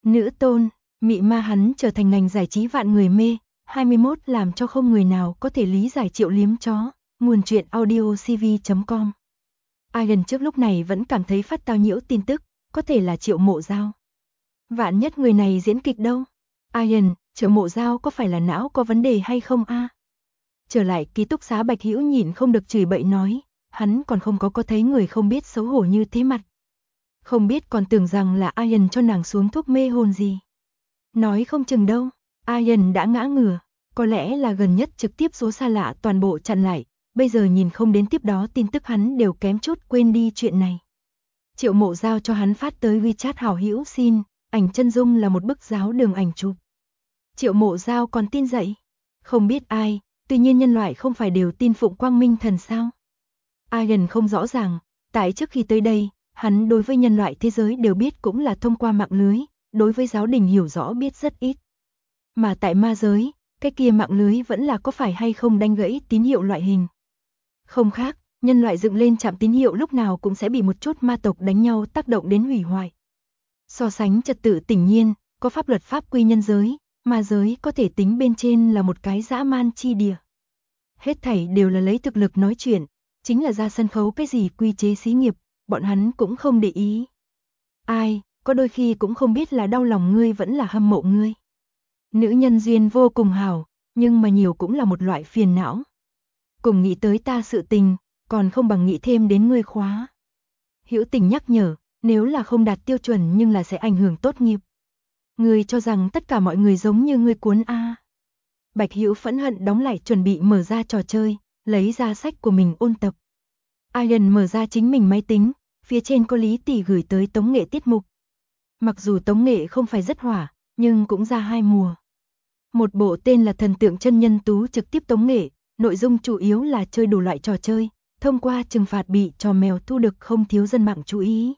Nữ tôn, mị ma hắn trở thành ngành giải trí vạn người mê. 21 làm cho không người nào có thể lý giải Triệu Liếm chó. Nguồn truyện audio cv.com. Ian trước lúc này vẫn cảm thấy phát tao nhiễu tin tức, có thể là Triệu Mộ Dao. Vạn nhất người này diễn kịch đâu. Ian, Triệu Mộ Dao có phải là não có vấn đề hay không a? Trở lại ký túc xá Bạch Hữu nhịn không được chửi bậy nói, hắn còn không có thấy người không biết xấu hổ như thế mặt. Không biết còn tưởng rằng là Ian cho nàng xuống thuốc mê hồn gì. Nói không chừng đâu, Ian đã ngã ngửa, có lẽ là gần nhất trực tiếp số xa lạ toàn bộ chặn lại, bây giờ nhìn không đến tiếp đó tin tức hắn đều kém chút quên đi chuyện này. Triệu Mộ Dao cho hắn phát tới WeChat hảo hữu xin, ảnh chân dung là một bức giáo đường ảnh chụp. Triệu Mộ Dao còn tin dậy, không biết ai, tuy nhiên nhân loại không phải đều tin phụng quang minh thần sao? Ian không rõ ràng, tại trước khi tới đây, hắn đối với nhân loại thế giới đều biết cũng là thông qua mạng lưới, đối với giáo đình hiểu rõ biết rất ít. Mà tại ma giới, cái kia mạng lưới vẫn là có phải hay không đánh gãy tín hiệu loại hình. Không khác, nhân loại dựng lên trạm tín hiệu lúc nào cũng sẽ bị một chút ma tộc đánh nhau tác động đến hủy hoại. So sánh trật tự tự nhiên, có pháp luật pháp quy nhân giới, ma giới có thể tính bên trên là một cái dã man chi địa. Hết thảy đều là lấy thực lực nói chuyện, chính là ra sân khấu cái gì quy chế xí nghiệp, bọn hắn cũng không để ý. Ai, có đôi khi cũng không biết là đau lòng ngươi vẫn là hâm mộ ngươi. Nữ nhân duyên vô cùng hảo, nhưng mà nhiều cũng là một loại phiền não. Cùng nghĩ tới ta sự tình, còn không bằng nghĩ thêm đến ngươi khóa. Hữu Tình nhắc nhở, nếu là không đạt tiêu chuẩn nhưng là sẽ ảnh hưởng tốt nghiệp. Ngươi cho rằng tất cả mọi người giống như ngươi cuốn a? Bạch Hữu phẫn hận đóng lại chuẩn bị mở ra trò chơi, lấy ra sách của mình ôn tập. Ian mở ra chính mình máy tính, phía trên có Lý Tỷ gửi tới tống nghệ tiết mục. Mặc dù tống nghệ không phải rất hỏa, nhưng cũng ra 2 mùa. Một bộ tên là Thần Tượng Chân Nhân Tú trực tiếp tống nghệ, nội dung chủ yếu là chơi đủ loại trò chơi, thông qua trừng phạt bị trò mèo thu được không thiếu dân mạng chú ý.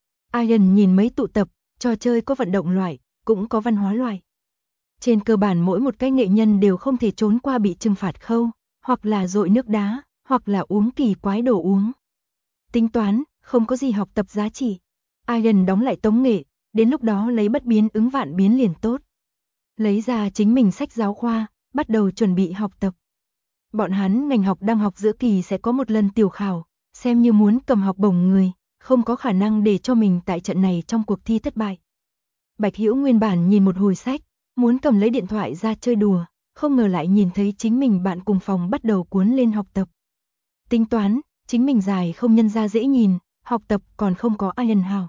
Ian nhìn mấy tụ tập, trò chơi có vận động loại, cũng có văn hóa loại. Trên cơ bản mỗi một cái nghệ nhân đều không thể trốn qua bị trừng phạt khâu, hoặc là dội nước đá, hoặc là uống kỳ quái đồ uống. Tính toán, không có gì học tập giá trị. Ian đóng lại tống nghệ, đến lúc đó lấy bất biến ứng vạn biến liền tốt. Lấy ra chính mình sách giáo khoa, bắt đầu chuẩn bị học tập. Bọn hắn ngành học đang học giữa kỳ sẽ có một lần tiểu khảo, xem như muốn cầm học bổng người, không có khả năng để cho mình tại trận này trong cuộc thi thất bại. Bạch Hữu nguyên bản nhìn một hồi sách, muốn cầm lấy điện thoại ra chơi đùa, không ngờ lại nhìn thấy chính mình bạn cùng phòng bắt đầu cuốn lên học tập. Tính toán, chính mình dài không nhân ra dễ nhìn, học tập còn không có Ian hào.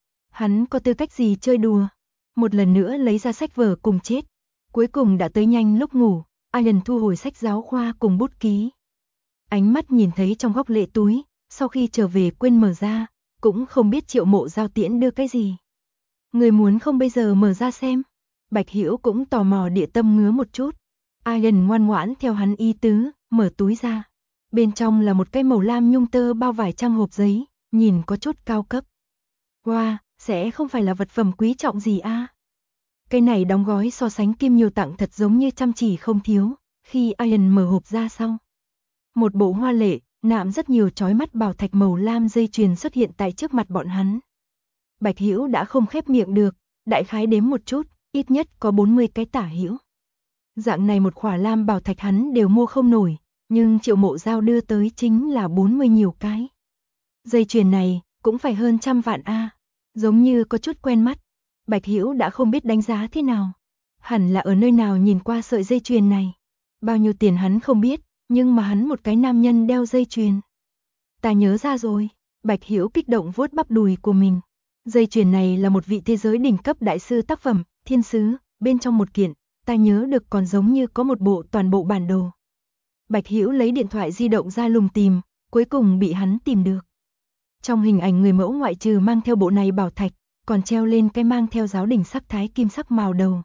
Hắn có tư cách gì chơi đùa? Một lần nữa lấy ra sách vở cùng chết. Cuối cùng đã tới nhanh lúc ngủ, Ian thu hồi sách giáo khoa cùng bút ký. Ánh mắt nhìn thấy trong góc lệ túi, sau khi trở về quên mở ra, cũng không biết Triệu Mộ Dao tiễn đưa cái gì. Người muốn không bây giờ mở ra xem. Bạch Hữu cũng tò mò địa tâm ngứa một chút. Ian ngoan ngoãn theo hắn ý tứ, mở túi ra. Bên trong là một cái màu lam nhung tơ bao vải trang hộp giấy, nhìn có chút cao cấp. Wow, sẽ không phải là vật phẩm quý trọng gì a? Cái này đóng gói so sánh kim nhiều tặng thật giống như chăm chỉ không thiếu, khi Ian mở hộp ra xong. Một bộ hoa lệ, nạm rất nhiều chói mắt bảo thạch màu lam dây chuyền xuất hiện tại trước mặt bọn hắn. Bạch Hữu đã không khép miệng được, đại khái đếm một chút, ít nhất có 40 cái tả hữu. Dạng này một khỏa lam bảo thạch hắn đều mua không nổi, nhưng Triệu Mộ Dao đưa tới chính là 40 nhiều cái. Dây chuyền này cũng phải hơn 100 vạn a, giống như có chút quen mắt. Bạch Hữu đã không biết đánh giá thế nào. Hẳn là ở nơi nào nhìn qua sợi dây chuyền này. Bao nhiêu tiền hắn không biết, nhưng mà hắn một cái nam nhân đeo dây chuyền. Ta nhớ ra rồi, Bạch Hữu kích động vuốt bắp đùi của mình. Dây chuyền này là một vị thế giới đỉnh cấp đại sư tác phẩm, thiên sứ, bên trong một kiện, ta nhớ được còn giống như có một bộ toàn bộ bản đồ. Bạch Hữu lấy điện thoại di động ra lùng tìm, cuối cùng bị hắn tìm được. Trong hình ảnh người mẫu ngoại trừ mang theo bộ này bảo thạch, còn treo lên cái mang theo giáo đỉnh sắc thái kim sắc màu đầu.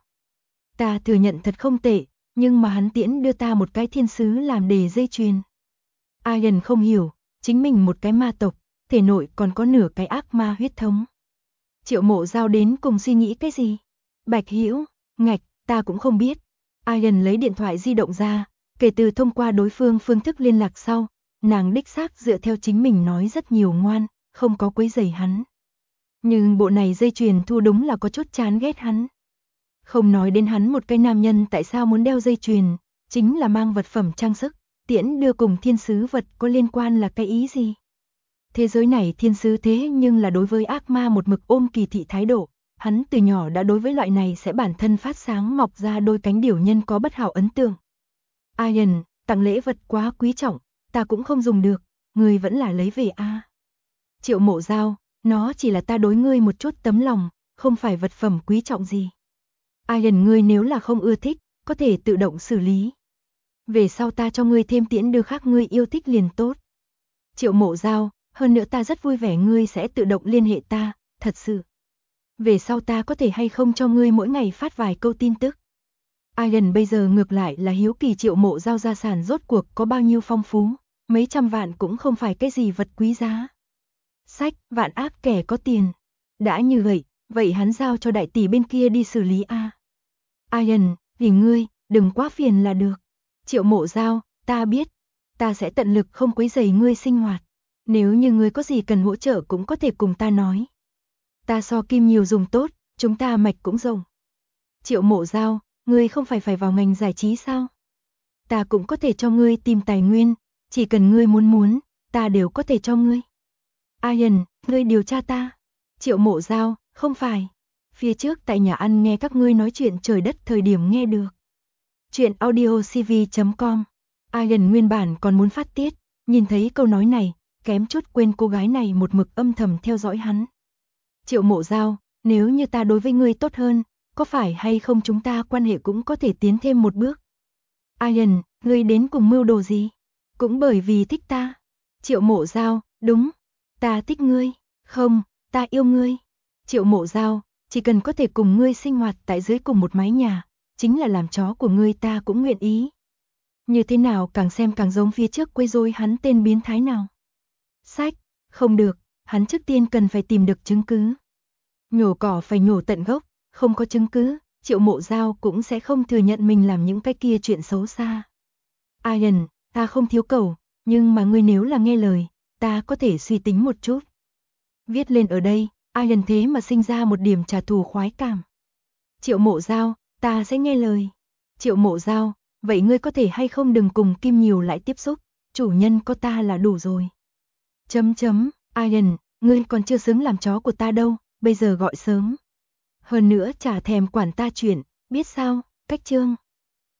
Ta thừa nhận thật không tệ, nhưng mà hắn tiễn đưa ta một cái thiên sứ làm đề dây chuyền. Ian không hiểu, chính mình một cái ma tộc, thể nội còn có nửa cái ác ma huyết thống. Triệu Mộ Dao đến cùng suy nghĩ cái gì? Bạch Hữu, ngạch, ta cũng không biết. Ian lấy điện thoại di động ra, kể từ thông qua đối phương phương thức liên lạc sau, nàng đích xác dựa theo chính mình nói rất nhiều ngoan, không có quấy rầy hắn. Nhưng bộ này dây chuyền thu đúng là có chút chán ghét hắn. Không nói đến hắn một cái nam nhân tại sao muốn đeo dây chuyền, chính là mang vật phẩm trang sức, tiễn đưa cùng thiên sứ vật có liên quan là cái ý gì? Thế giới này thiên sứ thế nhưng là đối với ác ma một mực ôm kỳ thị thái độ, hắn từ nhỏ đã đối với loại này sẽ bản thân phát sáng mọc ra đôi cánh điểu nhân có bất hảo ấn tượng. Ian, tặng lễ vật quá quý trọng, ta cũng không dùng được, ngươi vẫn là lấy về a. Triệu Mộ Giao, nó chỉ là ta đối ngươi một chút tấm lòng, không phải vật phẩm quý trọng gì. Ian, ngươi nếu là không ưa thích, có thể tự động xử lý. Về sau ta cho ngươi thêm tiễn đưa khác ngươi yêu thích liền tốt. Triệu Mộ Giao, hơn nữa ta rất vui vẻ ngươi sẽ tự động liên hệ ta, thật sự. Về sau ta có thể hay không cho ngươi mỗi ngày phát vài câu tin tức. Ian bây giờ ngược lại là hiếu kỳ Triệu Mộ Giao gia sản rốt cuộc có bao nhiêu phong phú, mấy trăm vạn cũng không phải cái gì vật quý giá. Sách, vạn ác kẻ có tiền. Đã như vậy hắn giao cho đại tỷ bên kia đi xử lý a. Ian, vì ngươi, đừng quá phiền là được. Triệu Mộ Giao, ta biết, ta sẽ tận lực không quấy rầy ngươi sinh hoạt. Nếu như ngươi có gì cần hỗ trợ cũng có thể cùng ta nói. Ta so Kim nhiều dùng tốt, chúng ta mạch cũng rộng. Triệu Mộ Giao, ngươi không phải vào ngành giải trí sao? Ta cũng có thể cho ngươi tìm tài nguyên, chỉ cần ngươi muốn, ta đều có thể cho ngươi. Ian, ngươi điều tra ta. Triệu Mộ Giao, không phải. Phía trước tại nhà ăn nghe các ngươi nói chuyện trời đất thời điểm nghe được. Chuyện audiocv.com. Ian nguyên bản còn muốn phát tiết, nhìn thấy câu nói này, kém chút quên cô gái này một mực âm thầm theo dõi hắn. Triệu Mộ Giao, nếu như ta đối với ngươi tốt hơn, có phải hay không chúng ta quan hệ cũng có thể tiến thêm một bước? Ian, ngươi đến cùng mưu đồ gì? Cũng bởi vì thích ta. Triệu Mộ Giao, đúng. Ta thích ngươi. Không, ta yêu ngươi. Triệu Mộ Giao, chỉ cần có thể cùng ngươi sinh hoạt tại dưới cùng một mái nhà, chính là làm chó của ngươi ta cũng nguyện ý. Như thế nào càng xem càng giống phía trước quấy rối hắn tên biến thái nào. Sách, không được, hắn trước tiên cần phải tìm được chứng cứ. Nhổ cỏ phải nhổ tận gốc, không có chứng cứ, Triệu Mộ Giao cũng sẽ không thừa nhận mình làm những cái kia chuyện xấu xa. Ian, ta không thiếu cầu, nhưng mà ngươi nếu là nghe lời, ta có thể suy tính một chút. Viết lên ở đây, Ian thế mà sinh ra một điểm trả thù khoái cảm. Triệu Mộ Giao, ta sẽ nghe lời. Triệu Mộ Giao, vậy ngươi có thể hay không đừng cùng Kim nhiều lại tiếp xúc, chủ nhân có ta là đủ rồi. Ian, ngươi còn chưa xứng làm chó của ta đâu, bây giờ gọi sớm. Hơn nữa chả thèm quản ta chuyện, biết sao, cách chương.